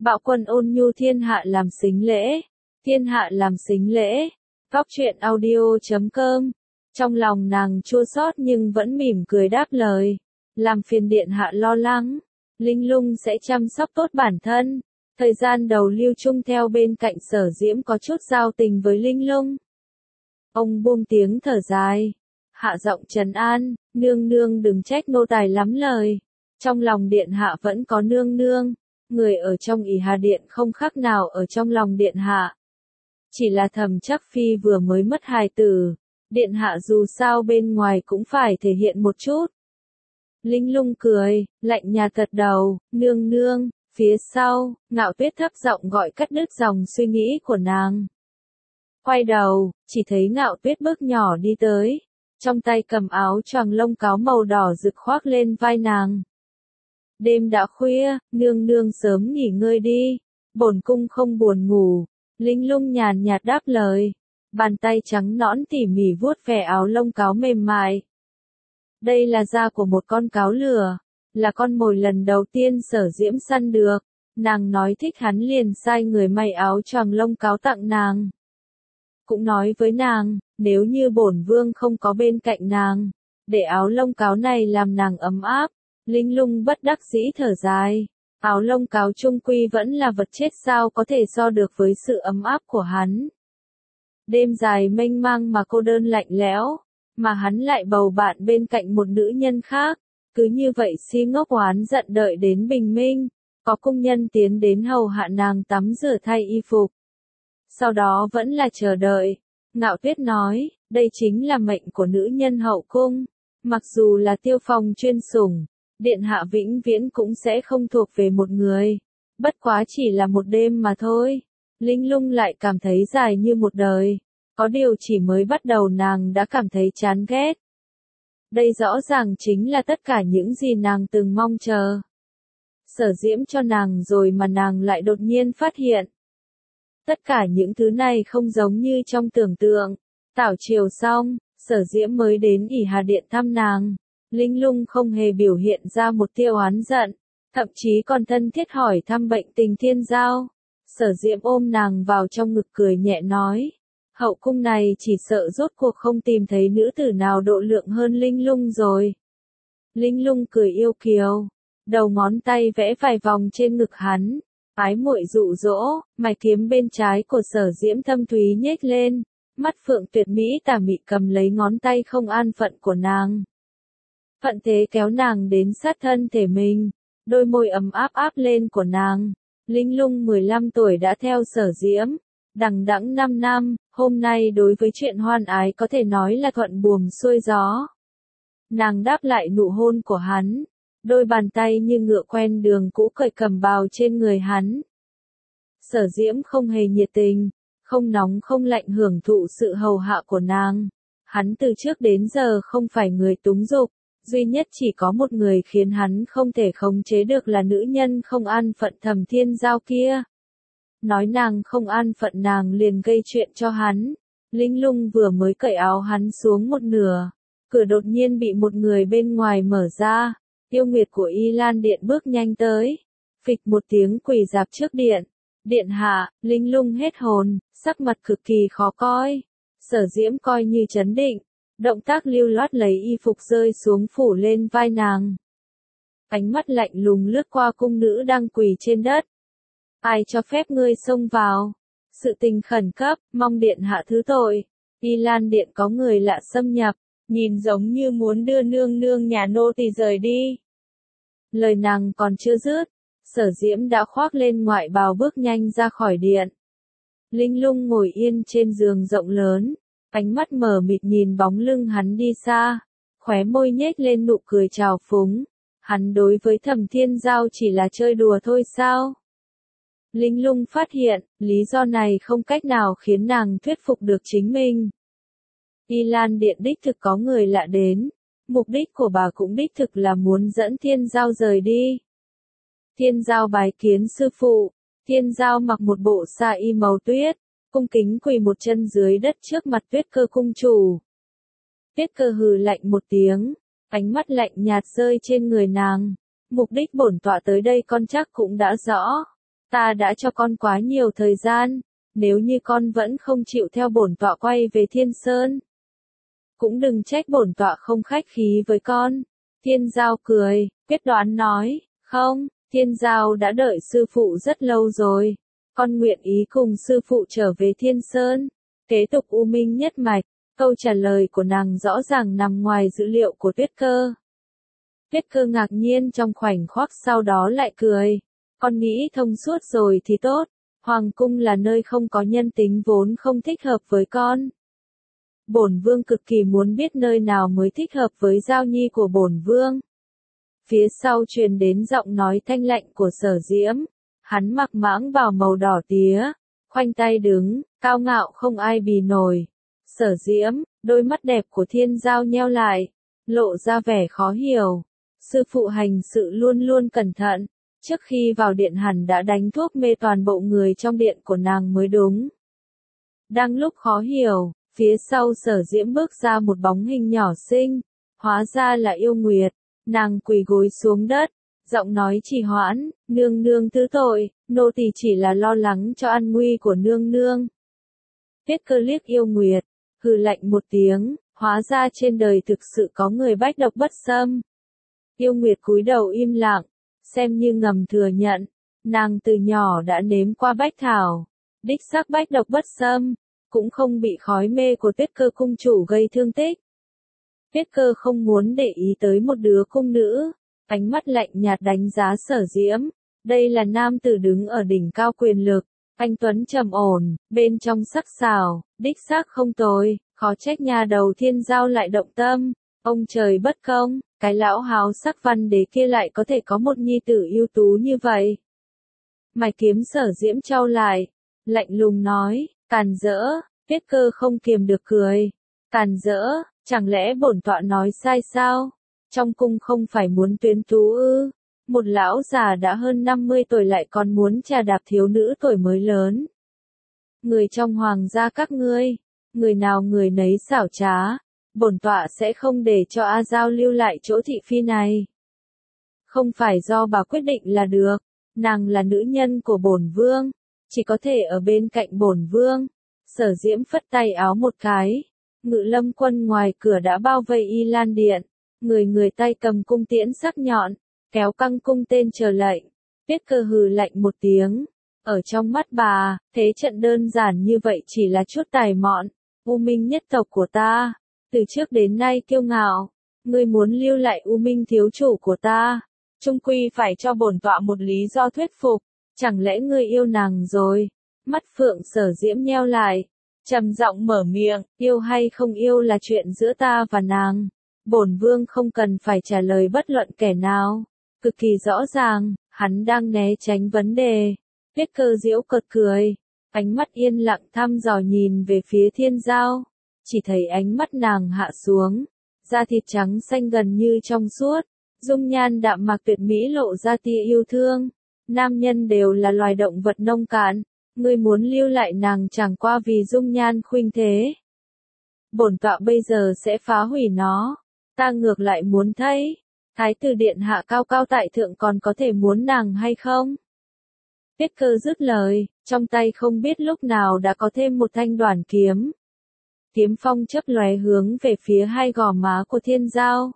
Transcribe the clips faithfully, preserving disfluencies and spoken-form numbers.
Bạo quân ôn nhu thiên hạ làm sính lễ, thiên hạ làm sính lễ, góc truyện audio chấm com. Trong lòng nàng chua xót nhưng vẫn mỉm cười đáp lời, làm phiền điện hạ lo lắng, Linh Lung sẽ chăm sóc tốt bản thân. Thời gian đầu lưu chung theo bên cạnh Sở Diễm có chút giao tình với Linh Lung. Ông buông tiếng thở dài, hạ giọng trấn an, nương nương đừng trách nô tài lắm lời. Trong lòng điện hạ vẫn có nương nương, người ở trong ỷ Hà Điện không khác nào ở trong lòng điện hạ. Chỉ là Thẩm Trắc Phi vừa mới mất hài tử, điện hạ dù sao bên ngoài cũng phải thể hiện một chút. Linh Lung cười, lạnh nhạt gật đầu, nương nương. Phía sau, Ngạo Tuyết thấp giọng gọi cắt đứt dòng suy nghĩ của nàng. Quay đầu, chỉ thấy Ngạo Tuyết bước nhỏ đi tới, trong tay cầm áo choàng lông cáo màu đỏ rực khoác lên vai nàng. Đêm đã khuya, nương nương sớm nghỉ ngơi đi, bổn cung không buồn ngủ. Linh Lung nhàn nhạt đáp lời, bàn tay trắng nõn tỉ mỉ vuốt ve áo lông cáo mềm mại. Đây là da của một con cáo lửa, là con mồi lần đầu tiên Sở Diễm săn được. Nàng nói thích hắn liền sai người may áo choàng lông cáo tặng nàng. Cũng nói với nàng, nếu như bổn vương không có bên cạnh nàng, để áo lông cáo này làm nàng ấm áp. Linh Lung bất đắc dĩ thở dài, áo lông cáo chung quy vẫn là vật chết sao có thể so được với sự ấm áp của hắn. Đêm dài mênh mang mà cô đơn lạnh lẽo, mà hắn lại bầu bạn bên cạnh một nữ nhân khác. Cứ như vậy si ngốc oán giận đợi đến bình minh, có cung nhân tiến đến hầu hạ nàng tắm rửa thay y phục. Sau đó vẫn là chờ đợi. Ngạo Tuyết nói, đây chính là mệnh của nữ nhân hậu cung. Mặc dù là Tiêu Phong chuyên sủng, điện hạ vĩnh viễn cũng sẽ không thuộc về một người. Bất quá chỉ là một đêm mà thôi. Linh Lung lại cảm thấy dài như một đời. Có điều chỉ mới bắt đầu nàng đã cảm thấy chán ghét. Đây rõ ràng chính là tất cả những gì nàng từng mong chờ. Sở Diễm cho nàng rồi mà nàng lại đột nhiên phát hiện. Tất cả những thứ này không giống như trong tưởng tượng. Tảo triều xong, Sở Diễm mới đến ỷ Hà Điện thăm nàng. Linh Lung không hề biểu hiện ra một tia oán giận, thậm chí còn thân thiết hỏi thăm bệnh tình Thiên Giao. Sở Diễm ôm nàng vào trong ngực cười nhẹ nói. Hậu cung này chỉ sợ rốt cuộc không tìm thấy nữ tử nào độ lượng hơn Linh Lung rồi. Linh Lung cười yêu kiều, đầu ngón tay vẽ vài vòng trên ngực hắn, ái muội dụ dỗ, mày kiếm bên trái của Sở Diễm thâm thúy nhếch lên, mắt phượng tuyệt mỹ tà mị cầm lấy ngón tay không an phận của nàng. Phận thế kéo nàng đến sát thân thể mình, đôi môi ấm áp áp lên của nàng. Linh Lung mười lăm tuổi đã theo Sở Diễm. Đằng đẵng năm năm, hôm nay đối với chuyện hoan ái có thể nói là thuận buồm xuôi gió. Nàng đáp lại nụ hôn của hắn, đôi bàn tay như ngựa quen đường cũ cởi cầm bào trên người hắn. Sở Diễm không hề nhiệt tình, không nóng không lạnh hưởng thụ sự hầu hạ của nàng. Hắn từ trước đến giờ không phải người túng dục, duy nhất chỉ có một người khiến hắn không thể khống chế được là nữ nhân không an phận Thẩm Thiên Giao kia. Nói nàng không an phận nàng liền gây chuyện cho hắn. Linh Lung vừa mới cởi áo hắn xuống một nửa, cửa đột nhiên bị một người bên ngoài mở ra. Yêu Nguyệt của Y Lan Điện bước nhanh tới, phịch một tiếng quỳ rạp trước điện. Điện hạ, Linh Lung hết hồn, sắc mặt cực kỳ khó coi. Sở Diễm coi như trấn định, động tác lưu loát lấy y phục rơi xuống phủ lên vai nàng. Ánh mắt lạnh lùng lướt qua cung nữ đang quỳ trên đất. Ai cho phép ngươi xông vào? Sự tình khẩn cấp, mong điện hạ thứ tội. Y Lan Điện có người lạ xâm nhập, nhìn giống như muốn đưa nương nương nhà nô tỳ rời đi. Lời nàng còn chưa dứt, Sở Diễm đã khoác lên ngoại bào bước nhanh ra khỏi điện. Linh Lung ngồi yên trên giường rộng lớn, ánh mắt mờ mịt nhìn bóng lưng hắn đi xa, khóe môi nhếch lên nụ cười trào phúng. Hắn đối với Thẩm Thiên Giao chỉ là chơi đùa thôi sao? Linh Lung phát hiện, lý do này không cách nào khiến nàng thuyết phục được chính mình. Y Lan Điện đích thực có người lạ đến, mục đích của bà cũng đích thực là muốn dẫn Thiên Giao rời đi. Thiên Giao bái kiến sư phụ, Thiên Giao mặc một bộ sa y màu tuyết, cung kính quỳ một chân dưới đất trước mặt Tuyết Cơ cung chủ. Tuyết Cơ hừ lạnh một tiếng, ánh mắt lạnh nhạt rơi trên người nàng. Mục đích bổn tọa tới đây con chắc cũng đã rõ. Ta đã cho con quá nhiều thời gian, nếu như con vẫn không chịu theo bổn tọa quay về Thiên Sơn, cũng đừng trách bổn tọa không khách khí với con. Thiên Giao cười, quyết đoán nói, không, Thiên Giao đã đợi sư phụ rất lâu rồi, con nguyện ý cùng sư phụ trở về Thiên Sơn, kế tục U Minh nhất mạch. Câu trả lời của nàng rõ ràng nằm ngoài dữ liệu của Tuyết Cơ. Tuyết Cơ ngạc nhiên trong khoảnh khắc, sau đó lại cười, con nghĩ thông suốt rồi thì tốt, Hoàng cung là nơi không có nhân tính vốn không thích hợp với con. Bổn vương cực kỳ muốn biết nơi nào mới thích hợp với Giao Nhi của bổn vương. Phía sau truyền đến giọng nói thanh lạnh của Sở Diễm, hắn mặc mãng bào màu đỏ tía, khoanh tay đứng, cao ngạo không ai bì nổi. Sở Diễm, đôi mắt đẹp của Thiên Giao nheo lại, lộ ra vẻ khó hiểu. Sư phụ hành sự luôn luôn cẩn thận, trước khi vào điện hẳn đã đánh thuốc mê toàn bộ người trong điện của nàng mới đúng. Đang lúc khó hiểu, phía sau Sở Diễm bước ra một bóng hình nhỏ xinh, hóa ra là Yêu Nguyệt, nàng quỳ gối xuống đất, giọng nói trì hoãn, nương nương thứ tội, nô tỳ chỉ là lo lắng cho an nguy của nương nương. Tuyết Cơ liếc Yêu Nguyệt, hừ lạnh một tiếng, hóa ra trên đời thực sự có người bách độc bất xâm. Yêu Nguyệt cúi đầu im lặng, xem như ngầm thừa nhận, nàng từ nhỏ đã nếm qua bách thảo, đích xác bách độc bất xâm, cũng không bị khói mê của Tuyết Cơ cung chủ gây thương tích. Tuyết Cơ không muốn để ý tới một đứa cung nữ, ánh mắt lạnh nhạt đánh giá Sở Diễm, đây là nam tử đứng ở đỉnh cao quyền lực, anh tuấn trầm ổn, bên trong sắc sảo, đích xác không tồi, khó trách nhà đầu Thiên Giao lại động tâm, ông trời bất công, cái lão háo sắc văn đế kia lại có thể có một nhi tử ưu tú như vậy. Mày kiếm Sở Diễm trao lại, lạnh lùng nói, càn rỡ. Tuyết Cơ không kiềm được cười, càn rỡ, chẳng lẽ bổn tọa nói sai sao? Trong cung không phải muốn tuyến tú ư? Một lão già đã hơn năm mươi tuổi lại còn muốn trà đạp thiếu nữ tuổi mới lớn. Người trong hoàng gia các ngươi, người nào người nấy xảo trá, bổn tọa sẽ không để cho A Giao lưu lại chỗ thị phi này. Không phải do bà quyết định là được, nàng là nữ nhân của bổn vương, chỉ có thể ở bên cạnh bổn vương. Sở Diễm phất tay áo một cái, Ngự Lâm quân ngoài cửa đã bao vây Y Lan điện, người người tay cầm cung tiễn sắc nhọn, kéo căng cung tên chờ lệnh. Tuyết Cơ hừ lạnh một tiếng, ở trong mắt bà, thế trận đơn giản như vậy chỉ là chút tài mọn. U Minh nhất tộc của ta, từ trước đến nay kiêu ngạo, ngươi muốn lưu lại U Minh thiếu chủ của ta, chung quy phải cho bổn tọa một lý do thuyết phục, chẳng lẽ ngươi yêu nàng rồi? Mắt phượng Sở Diễm nheo lại, trầm giọng mở miệng, yêu hay không yêu là chuyện giữa ta và nàng, bổn vương không cần phải trả lời bất luận kẻ nào. Cực kỳ rõ ràng, hắn đang né tránh vấn đề. Tuyết Cơ giễu cợt cười, ánh mắt yên lặng thăm dò nhìn về phía Thiên Giao, chỉ thấy ánh mắt nàng hạ xuống, da thịt trắng xanh gần như trong suốt, dung nhan đạm mạc tuyệt mỹ lộ ra tia yêu thương. Nam nhân đều là loài động vật nông cạn, ngươi muốn lưu lại nàng chẳng qua vì dung nhan khuynh thế. Bổn tọa bây giờ sẽ phá hủy nó, ta ngược lại muốn thấy, Thái tử điện hạ cao cao tại thượng còn có thể muốn nàng hay không? Tuyết Cơ dứt lời, trong tay không biết lúc nào đã có thêm một thanh đoản kiếm. Kiếm phong chớp lóe hướng về phía hai gò má của Thiên Giao.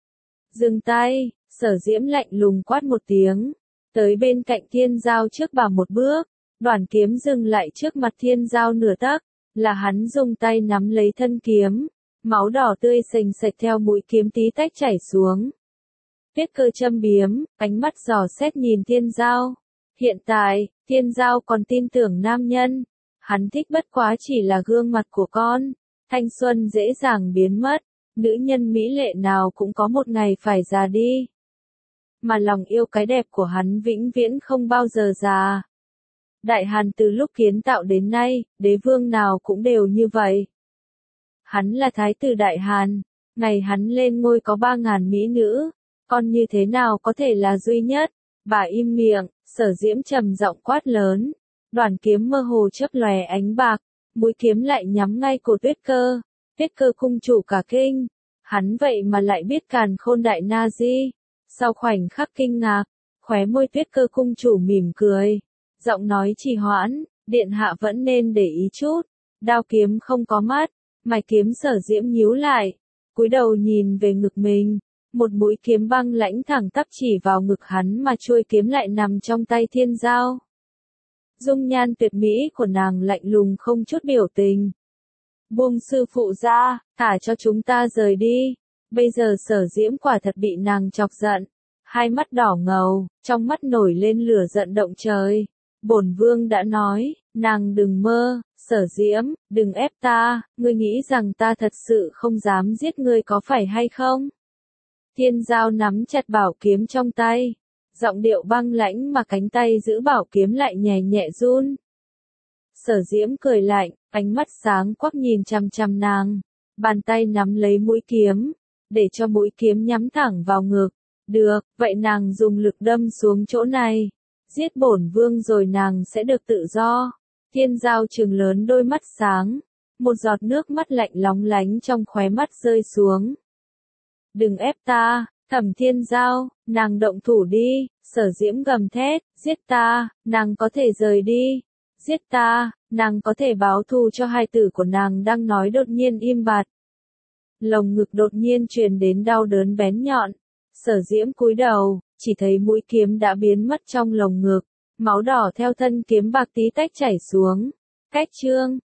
Dừng tay, Sở Diễm lạnh lùng quát một tiếng, tới bên cạnh Thiên Giao trước bà một bước, đoản kiếm dừng lại trước mặt Thiên Giao nửa tấc, là hắn dùng tay nắm lấy thân kiếm, máu đỏ tươi sình sạch theo mũi kiếm tí tách chảy xuống. Tuyết Cơ châm biếm, ánh mắt dò xét nhìn Thiên Giao. Hiện tại, Thiên Giao còn tin tưởng nam nhân, hắn thích bất quá chỉ là gương mặt của con, thanh xuân dễ dàng biến mất, nữ nhân mỹ lệ nào cũng có một ngày phải già đi. Mà lòng yêu cái đẹp của hắn vĩnh viễn không bao giờ già. Đại Hàn từ lúc kiến tạo đến nay, đế vương nào cũng đều như vậy. Hắn là thái tử Đại Hàn, ngày hắn lên ngôi có ba ngàn mỹ nữ, con như thế nào có thể là duy nhất? Bà im miệng, Sở Diễm trầm giọng quát lớn, đoản kiếm mơ hồ chớp lóe ánh bạc, mũi kiếm lại nhắm ngay cổ Tuyết Cơ. Tuyết Cơ cung chủ cả kinh, hắn vậy mà lại biết càn khôn đại na di. Sau khoảnh khắc kinh ngạc, khóe môi Tuyết Cơ cung chủ mỉm cười, Giọng nói trì hoãn, điện hạ vẫn nên để ý chút. Đao kiếm không có mắt, mày kiếm Sở Diễm nhíu lại, cúi đầu nhìn về ngực mình. Một mũi kiếm băng lãnh thẳng tắp chỉ vào ngực hắn mà chuôi kiếm lại nằm trong tay Thiên Giao. Dung nhan tuyệt mỹ của nàng lạnh lùng không chút biểu tình. Buông sư phụ ra, thả cho chúng ta rời đi. Bây giờ Sở Diễm quả thật bị nàng chọc giận. Hai mắt đỏ ngầu, trong mắt nổi lên lửa giận động trời. Bổn vương đã nói, nàng đừng mơ, Sở Diễm, đừng ép ta, ngươi nghĩ rằng ta thật sự không dám giết ngươi có phải hay không? Thiên Giao nắm chặt bảo kiếm trong tay, giọng điệu băng lãnh mà cánh tay giữ bảo kiếm lại nhẹ nhẹ run. Sở Diễm cười lạnh, ánh mắt sáng quắc nhìn chằm chằm nàng, bàn tay nắm lấy mũi kiếm, để cho mũi kiếm nhắm thẳng vào ngực. Được, vậy nàng dùng lực đâm xuống chỗ này, giết bổn vương rồi nàng sẽ được tự do. Thiên Giao trừng lớn đôi mắt sáng, một giọt nước mắt lạnh lóng lánh trong khóe mắt rơi xuống. Đừng ép ta, Thẩm Thiên Giao, nàng động thủ đi. Sở Diễm gầm thét, giết ta, nàng có thể rời đi. Giết ta, nàng có thể báo thù cho hai tử của nàng đang nói đột nhiên im bặt. Lồng ngực đột nhiên truyền đến đau đớn bén nhọn. Sở Diễm cúi đầu, chỉ thấy mũi kiếm đã biến mất trong lồng ngực, máu đỏ theo thân kiếm bạc tí tách chảy xuống. Cách chương